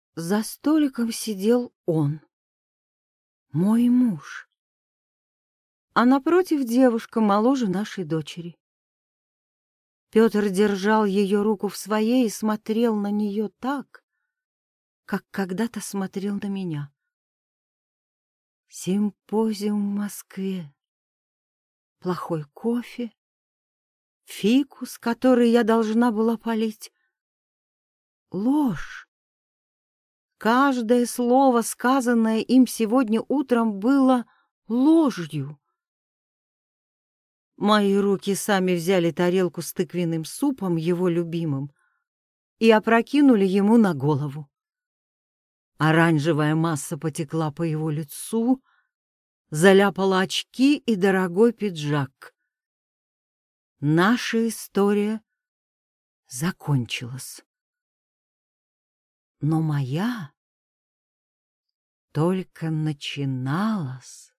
За столиком сидел он, мой муж, а напротив девушка моложе нашей дочери. Петр держал ее руку в своей и смотрел на нее так, как когда-то смотрел на меня. Симпозиум в Москве, плохой кофе, фикус, который я должна была полить, ложь. Каждое слово, сказанное им сегодня утром, было ложью. Мои руки сами взяли тарелку с тыквенным супом, его любимым, и опрокинули ему на голову. Оранжевая масса потекла по его лицу, заляпала очки и дорогой пиджак. Наша история закончилась. Но моя только начиналась.